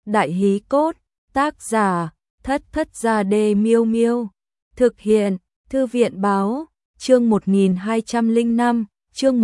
Đại hí cốt, tác giả, Thất Thất Gia Đê Miêu Miêu. Thực hiện, Thư viện báo, chương 1205, chương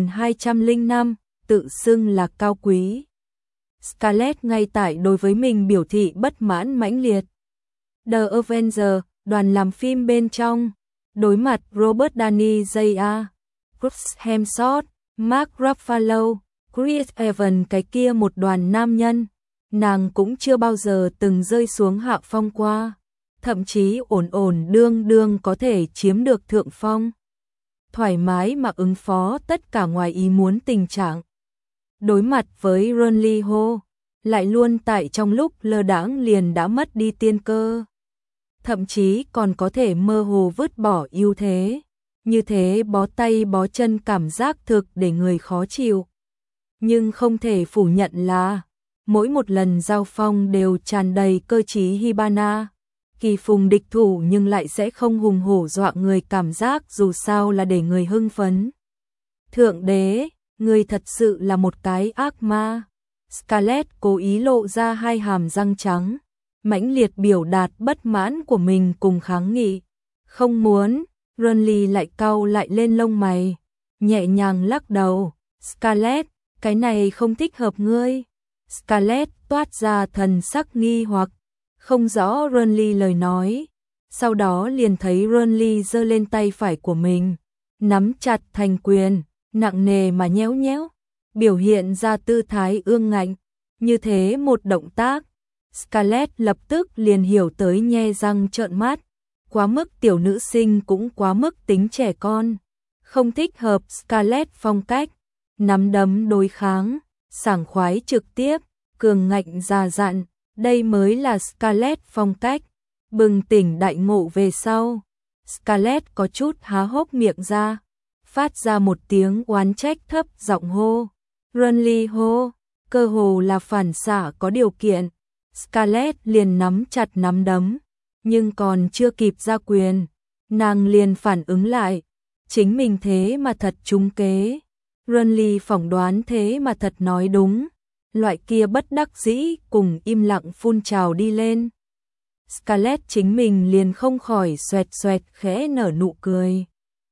1205, tự xưng là cao quý. Scarlett ngay tại đối với mình biểu thị bất mãn mãnh liệt. The Avengers, đoàn làm phim bên trong, đối mặt Robert Downey Jr., Chris Hemsworth, Mark Ruffalo, Chris Evans, cái kia một đoàn nam nhân, nàng cũng chưa bao giờ từng rơi xuống hạ phong qua, thậm chí ổn ổn đương đương có thể chiếm được thượng phong. Thoải mái mà ứng phó tất cả ngoài ý muốn tình trạng. Đối mặt với Ron Ho, lại luôn tại trong lúc lơ đãng liền đã mất đi tiên cơ. Thậm chí còn có thể mơ hồ vứt bỏ ưu thế. Như thế bó tay bó chân cảm giác thực để người khó chịu. Nhưng không thể phủ nhận là mỗi một lần giao phong đều tràn đầy cơ trí Hibana. Kỳ phùng địch thủ nhưng lại sẽ không hùng hổ dọa người, cảm giác dù sao là để người hưng phấn. Thượng đế, người thật sự là một cái ác ma. Scarlett cố ý lộ ra hai hàm răng trắng, mãnh liệt biểu đạt bất mãn của mình cùng kháng nghị. Không muốn, Ronly lại cau lại lên lông mày, nhẹ nhàng lắc đầu. Scarlett, cái này không thích hợp ngươi. Scarlett toát ra thần sắc nghi hoặc, không rõ Ronly lời nói. Sau đó liền thấy Ronly giơ lên tay phải của mình, nắm chặt thành quyền, nặng nề mà nhéo nhéo, biểu hiện ra tư thái ương ngạnh. Như thế một động tác, Scarlett lập tức liền hiểu tới, nhe răng trợn mắt. Quá mức tiểu nữ sinh cũng quá mức tính trẻ con, không thích hợp Scarlett phong cách. Nắm đấm đối kháng, sảng khoái trực tiếp, cường ngạnh già dặn, đây mới là Scarlett phong cách. Bừng tỉnh đại ngộ về sau, Scarlett có chút há hốc miệng ra, phát ra một tiếng oán trách thấp giọng hô. Ronly hô, cơ hồ là phản xạ có điều kiện. Scarlett liền nắm chặt nắm đấm, nhưng còn chưa kịp ra quyền, nàng liền phản ứng lại, chính mình thế mà thật trúng kế. Ronly phỏng đoán thế mà thật nói đúng, loại kia bất đắc dĩ cùng im lặng phun trào đi lên. Scarlett chính mình liền không khỏi xoẹt xoẹt khẽ nở nụ cười.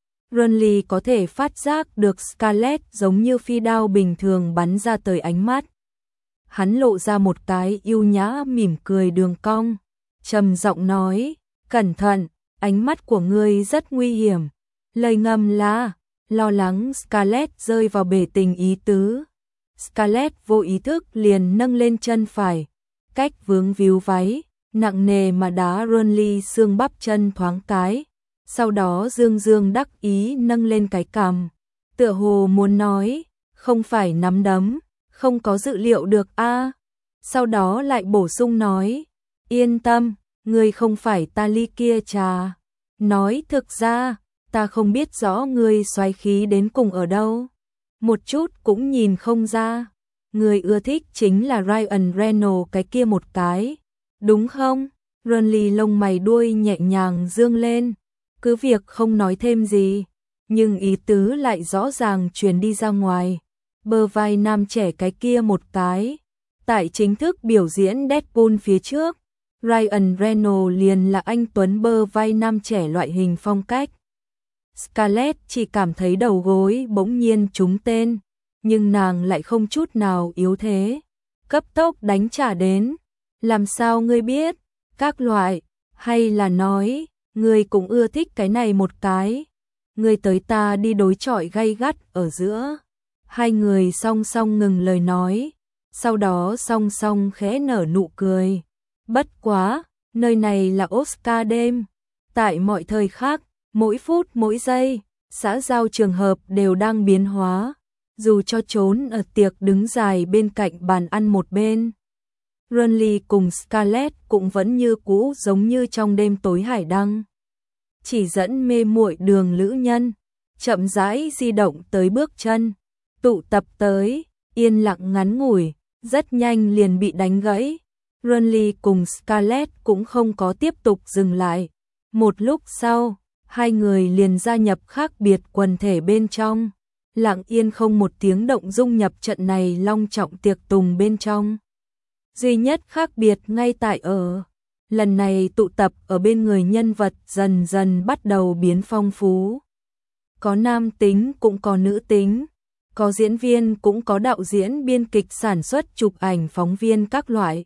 Ronly có thể phát giác được Scarlett giống như phi đao bình thường bắn ra tới ánh mắt. Hắn lộ ra một cái yêu nhã mỉm cười đường cong, trầm giọng nói, cẩn thận, ánh mắt của ngươi rất nguy hiểm. Lời ngầm là lo lắng Scarlett rơi vào bể tình ý tứ. Scarlett vô ý thức liền nâng lên chân phải, cách vướng víu váy, nặng nề mà đá Ronly xương bắp chân thoáng cái. Sau đó dương dương đắc ý nâng lên cái cằm, tựa hồ muốn nói, không phải nắm đấm, không có dự liệu được a. Sau đó lại bổ sung nói, yên tâm, ngươi không phải ta ly kia trà. Nói thực ra, ta không biết rõ ngươi xoáy khí đến cùng ở đâu. Một chút cũng nhìn không ra. Ngươi ưa thích chính là Ryan Reynolds cái kia một cái, đúng không? Ronly lông mày đuôi nhẹ nhàng dương lên, cứ việc không nói thêm gì, nhưng ý tứ lại rõ ràng truyền đi ra ngoài. Bờ vai nam trẻ cái kia một cái. Tại chính thức biểu diễn Deadpool phía trước, Ryan Reynolds liền là anh tuấn bơ vai nam trẻ loại hình phong cách. Scarlett chỉ cảm thấy đầu gối bỗng nhiên trúng tên, nhưng nàng lại không chút nào yếu thế, cấp tốc đánh trả đến. Làm sao ngươi biết? Các loại, hay là nói, ngươi cũng ưa thích cái này một cái? Ngươi tới ta đi đối chọi gay gắt ở giữa. Hai người song song ngừng lời nói, sau đó song song khẽ nở nụ cười. Bất quá, nơi này là Oscar đêm. Tại mọi thời khắc, mỗi phút mỗi giây, xã giao trường hợp đều đang biến hóa. Dù cho trốn ở tiệc đứng dài bên cạnh bàn ăn một bên, Ronly cùng Scarlett cũng vẫn như cũ giống như trong đêm tối hải đăng. Chỉ dẫn mê muội đường lữ nhân, chậm rãi di động tới bước chân, tụ tập tới, yên lặng ngắn ngủi, rất nhanh liền bị đánh gãy. Ronly cùng Scarlett cũng không có tiếp tục dừng lại. Một lúc sau, hai người liền gia nhập khác biệt quần thể bên trong, lặng yên không một tiếng động dung nhập trận này long trọng tiệc tùng bên trong. Duy nhất khác biệt ngay tại lần này tụ tập ở bên người nhân vật dần dần bắt đầu biến phong phú. Có nam tính cũng có nữ tính, có diễn viên cũng có đạo diễn biên kịch sản xuất chụp ảnh phóng viên các loại.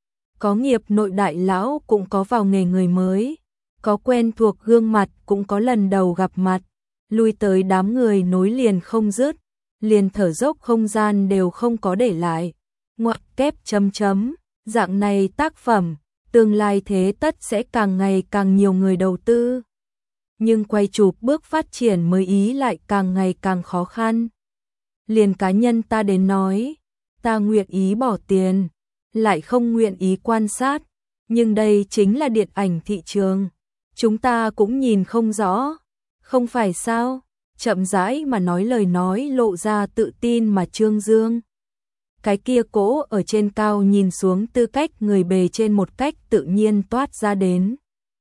Có nghiệp nội đại lão cũng có vào nghề người mới, có quen thuộc gương mặt cũng có lần đầu gặp mặt, lui tới đám người nối liền không dứt, liền thở dốc không gian đều không có để lại. Ngoặc kép chấm chấm, dạng này tác phẩm, tương lai thế tất sẽ càng ngày càng nhiều người đầu tư. Nhưng quay chụp bước phát triển mới ý lại càng ngày càng khó khăn. Liền cá nhân ta đến nói, ta nguyện ý bỏ tiền, lại không nguyện ý quan sát, nhưng đây chính là điện ảnh thị trường. Chúng ta cũng nhìn không rõ, không phải sao? Chậm rãi mà nói, lời nói lộ ra tự tin mà trương dương. Cái kia cỗ ở trên cao nhìn xuống tư cách người bề trên một cách tự nhiên toát ra đến.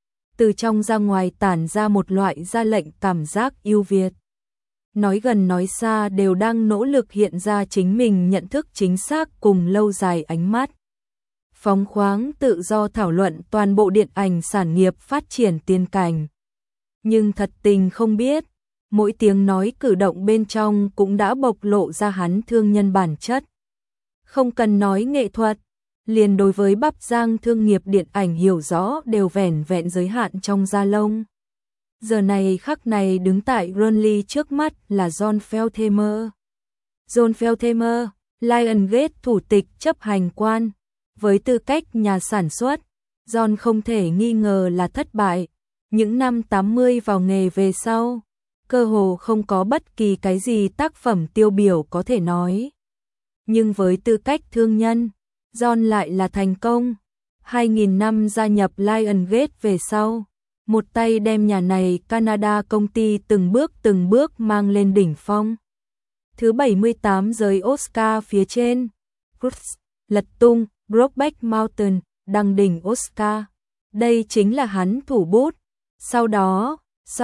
Từ trong ra ngoài tản ra một loại ra lệnh cảm giác yêu Việt. Nói gần nói xa đều đang nỗ lực hiện ra chính mình nhận thức chính xác cùng lâu dài ánh mắt. Phóng khoáng tự do thảo luận toàn bộ điện ảnh sản nghiệp phát triển tiên cảnh. Nhưng thật tình không biết, mỗi tiếng nói cử động bên trong cũng đã bộc lộ ra hắn thương nhân bản chất. Không cần nói nghệ thuật, liền đối với bắp rang thương nghiệp điện ảnh hiểu rõ đều vẻn vẹn giới hạn trong da lông. Giờ này khắc này đứng tại Burnley trước mắt là John Feltheimer. John Feltheimer, Lionsgate thủ tịch chấp hành quan. Với tư cách nhà sản xuất, John không thể nghi ngờ là thất bại. Những năm 80 vào nghề về sau, cơ hồ không có bất kỳ cái gì tác phẩm tiêu biểu có thể nói. Nhưng với tư cách thương nhân, John lại là thành công. 2000 năm gia nhập Lionsgate về sau, một tay đem nhà này Canada công ty từng bước mang lên đỉnh phong. Thứ 78 giới Oscar phía trên, Croods, lật tung, Brokeback Mountain, đăng đỉnh Oscar. Đây chính là hắn thủ bút. Sau đó,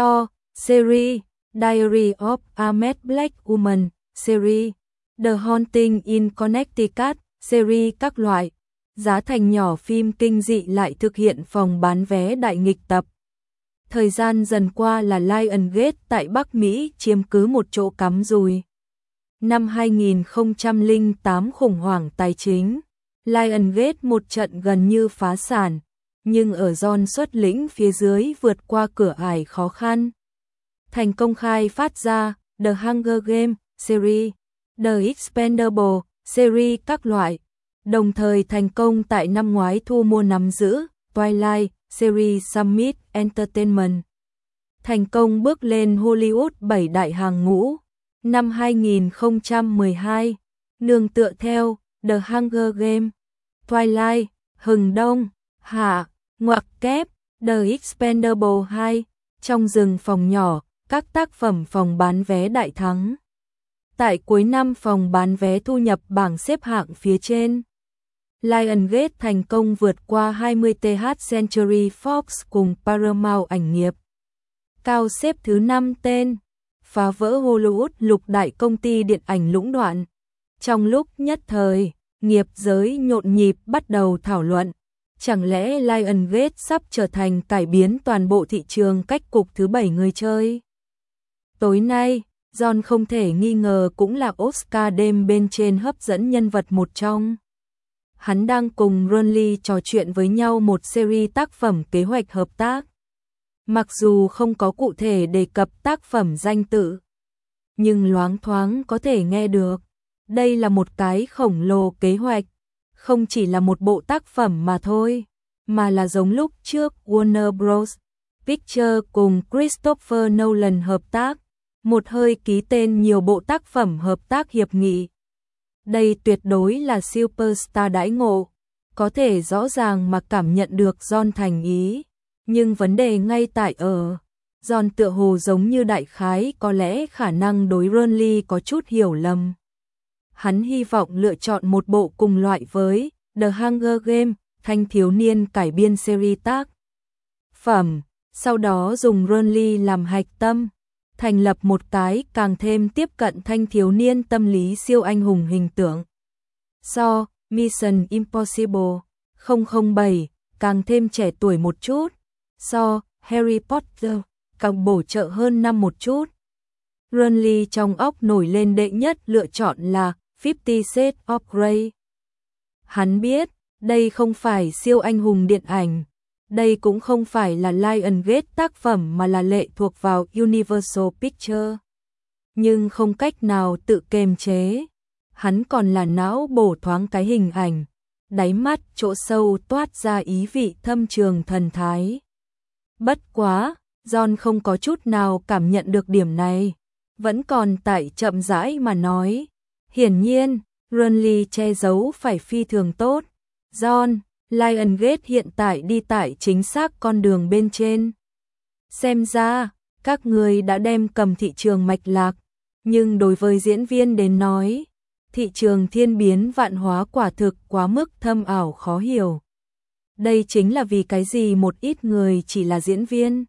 series, Diary of a Mad Black Woman, series, The Haunting in Connecticut, series các loại. Giá thành nhỏ phim kinh dị lại thực hiện phòng bán vé đại nghịch tập. Thời gian dần qua là Lionsgate tại Bắc Mỹ chiếm cứ một chỗ cắm rùi. Năm 2008 khủng hoảng tài chính, Lionsgate một trận gần như phá sản, nhưng ở John xuất lĩnh phía dưới vượt qua cửa ải khó khăn. Thành công khai phát ra The Hunger Games series, The Expendables series các loại, đồng thời thành công tại năm ngoái thu mua nắm giữ Twilight series Summit Entertainment. Thành công bước lên Hollywood 7 đại hàng ngũ. Năm 2012, nương tựa theo The Hunger Games, Twilight, Hừng Đông, Hạ, ngoặc kép, The Expendables 2, trong rừng phòng nhỏ, các tác phẩm phòng bán vé đại thắng. Tại cuối năm phòng bán vé thu nhập bảng xếp hạng phía trên. Lionsgate thành công vượt qua 20th Century Fox cùng Paramount ảnh nghiệp. Cao xếp thứ 5 tên, phá vỡ Hollywood lục đại công ty điện ảnh lũng đoạn. Trong lúc nhất thời, nghiệp giới nhộn nhịp bắt đầu thảo luận, chẳng lẽ Lionsgate sắp trở thành cải biến toàn bộ thị trường cách cục thứ 7 người chơi. Tối nay, John không thể nghi ngờ cũng là Oscar đêm bên trên hấp dẫn nhân vật một trong. Hắn đang cùng Burnley trò chuyện với nhau một series tác phẩm kế hoạch hợp tác. Mặc dù không có cụ thể đề cập tác phẩm danh tự, nhưng loáng thoáng có thể nghe được. Đây là một cái khổng lồ kế hoạch, không chỉ là một bộ tác phẩm mà thôi, mà là giống lúc trước Warner Bros. Pictures cùng Christopher Nolan hợp tác, một hơi ký tên nhiều bộ tác phẩm hợp tác hiệp nghị. Đây tuyệt đối là superstar đãi ngộ, có thể rõ ràng mà cảm nhận được John thành ý, nhưng vấn đề ngay tại John tựa hồ giống như đại khái có lẽ khả năng đối Burnley có chút hiểu lầm. Hắn hy vọng lựa chọn một bộ cùng loại với The Hunger Games, thanh thiếu niên cải biên series tác phẩm, sau đó dùng Burnley làm hạch tâm, thành lập một cái càng thêm tiếp cận thanh thiếu niên tâm lý siêu anh hùng hình tượng. Mission Impossible 007 càng thêm trẻ tuổi một chút, so Harry Potter càng bổ trợ hơn năm một chút. Renly trong óc nổi lên đệ nhất lựa chọn là 50 Shades of Grey. Hắn biết, đây không phải siêu anh hùng điện ảnh, đây cũng không phải là Lionsgate tác phẩm mà là lệ thuộc vào Universal Pictures. Nhưng không cách nào tự kiềm chế, hắn còn là não bổ thoáng cái hình ảnh, đáy mắt chỗ sâu toát ra ý vị thâm trường thần thái. Bất quá, John không có chút nào cảm nhận được điểm này, vẫn còn tại chậm rãi mà nói. Hiển nhiên, Renly che giấu phải phi thường tốt. John, Lionsgate hiện tại đi tại chính xác con đường bên trên. Xem ra, các người đã đem cầm thị trường mạch lạc, nhưng đối với diễn viên đến nói, thị trường thiên biến vạn hóa quả thực quá mức thâm ảo khó hiểu. Đây chính là vì cái gì một ít người chỉ là diễn viên,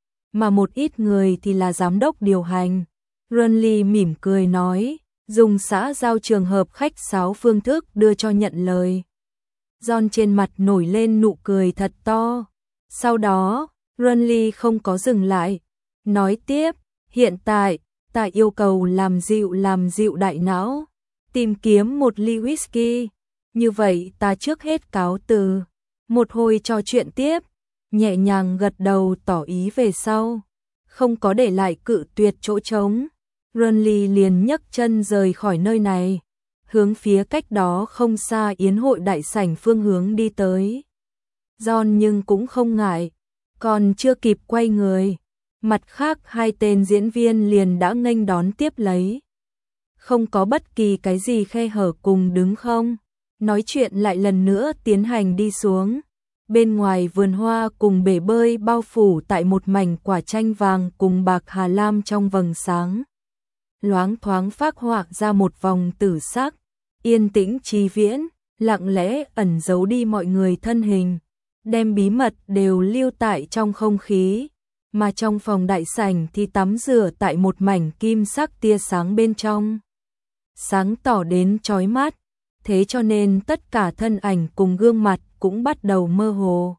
mà một ít người thì là giám đốc điều hành. Renly mỉm cười nói, dùng xã giao trường hợp khách sáo phương thức đưa cho nhận lời. John trên mặt nổi lên nụ cười thật to. Sau đó, Renly không có dừng lại, nói tiếp, hiện tại, ta yêu cầu làm dịu đại não, tìm kiếm một ly whisky. Như vậy ta trước hết cáo từ. Một hồi trò chuyện tiếp, nhẹ nhàng gật đầu tỏ ý về sau, không có để lại cự tuyệt chỗ trống. Renly liền nhấc chân rời khỏi nơi này, hướng phía cách đó không xa yến hội đại sảnh phương hướng đi tới. John nhưng cũng không ngại, còn chưa kịp quay người, mặt khác hai tên diễn viên liền đã nghênh đón tiếp lấy. Không có bất kỳ cái gì khe hở cùng đứng không, nói chuyện lại lần nữa tiến hành đi xuống. Bên ngoài vườn hoa cùng bể bơi bao phủ tại một mảnh quả chanh vàng cùng bạc hà lam trong vầng sáng. Loáng thoáng phác họa ra một vòng tử sắc, yên tĩnh trì viễn, lặng lẽ ẩn giấu đi mọi người thân hình, đem bí mật đều lưu tại trong không khí, mà trong phòng đại sảnh thì tắm rửa tại một mảnh kim sắc tia sáng bên trong. Sáng tỏ đến chói mắt, thế cho nên tất cả thân ảnh cùng gương mặt cũng bắt đầu mơ hồ.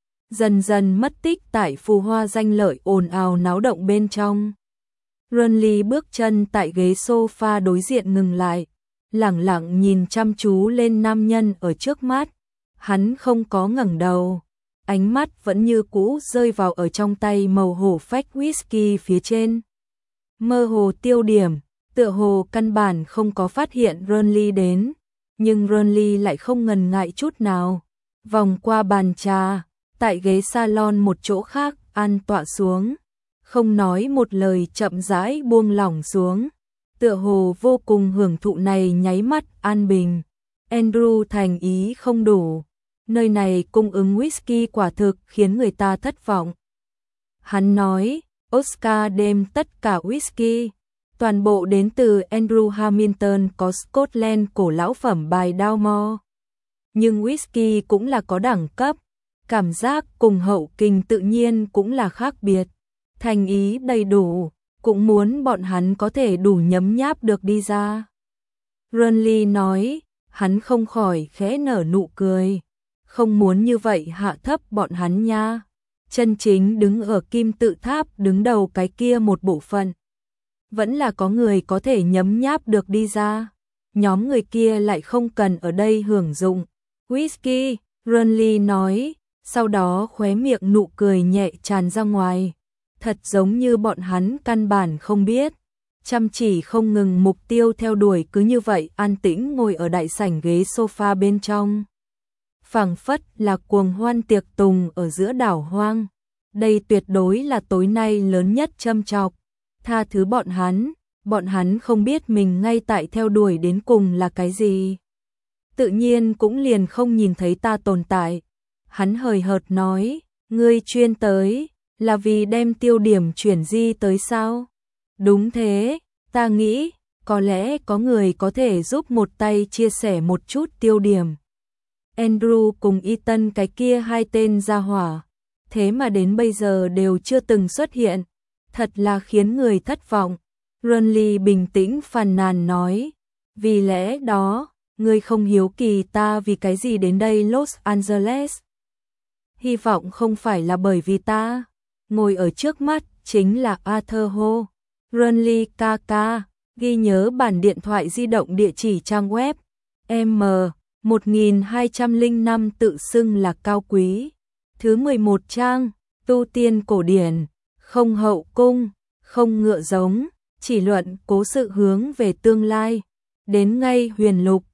Dần dần mất tích tại phù hoa danh lợi ồn ào náo động bên trong. Renly bước chân tại ghế sofa đối diện ngừng lại, lẳng lặng nhìn chăm chú lên nam nhân ở trước mắt. Hắn không có ngẩng đầu, ánh mắt vẫn như cũ rơi vào ở trong tay màu hổ phách whisky phía trên. Mơ hồ tiêu điểm, tựa hồ căn bản không có phát hiện Renly đến, nhưng Renly lại không ngần ngại chút nào. Vòng qua bàn trà, tại ghế salon một chỗ khác an tọa xuống, không nói một lời chậm rãi buông lỏng xuống, tựa hồ vô cùng hưởng thụ này nháy mắt an bình. Andrew thành ý không đủ, nơi này cung ứng whisky quả thực khiến người ta thất vọng. Hắn nói, Oscar đem tất cả whisky, toàn bộ đến từ Andrew Hamilton có Scotland cổ lão phẩm bài Dalmore. Nhưng whisky cũng là có đẳng cấp, cảm giác cùng hậu kinh tự nhiên cũng là khác biệt. Thành ý đầy đủ, cũng muốn bọn hắn có thể đủ nhấm nháp được đi ra. Renly nói, hắn không khỏi khẽ nở nụ cười, không muốn như vậy hạ thấp bọn hắn nha. Chân chính đứng ở kim tự tháp đứng đầu cái kia một bộ phận, vẫn là có người có thể nhấm nháp được đi ra. Nhóm người kia lại không cần ở đây hưởng dụng whisky, Renly nói, sau đó khóe miệng nụ cười nhẹ tràn ra ngoài. Thật giống như bọn hắn căn bản không biết, chăm chỉ không ngừng mục tiêu theo đuổi cứ như vậy an tĩnh ngồi ở đại sảnh ghế sofa bên trong. Phảng phất là cuồng hoan tiệc tùng ở giữa đảo hoang. Đây tuyệt đối là tối nay lớn nhất châm chọc. Tha thứ bọn hắn không biết mình ngay tại theo đuổi đến cùng là cái gì. Tự nhiên cũng liền không nhìn thấy ta tồn tại. Hắn hời hợt nói, ngươi chuyên tới, là vì đem tiêu điểm chuyển di tới sao? Đúng thế, ta nghĩ, có lẽ có người có thể giúp một tay chia sẻ một chút tiêu điểm. Andrew cùng Ethan cái kia hai tên gia hỏa, thế mà đến bây giờ đều chưa từng xuất hiện, thật là khiến người thất vọng. Renly bình tĩnh phàn nàn nói, vì lẽ đó, Ngươi không hiếu kỳ ta vì cái gì đến đây Los Angeles. Hy vọng không phải là bởi vì ta. Ngồi ở trước mắt chính là Arthur Ho. Runley Kaka, ghi nhớ bản điện thoại di động địa chỉ trang web. M1205 tự xưng là cao quý. Thứ 11 trang, tu tiên cổ điển, không hậu cung, không ngựa giống, chỉ luận cố sự hướng về tương lai. Đến ngay huyền lục,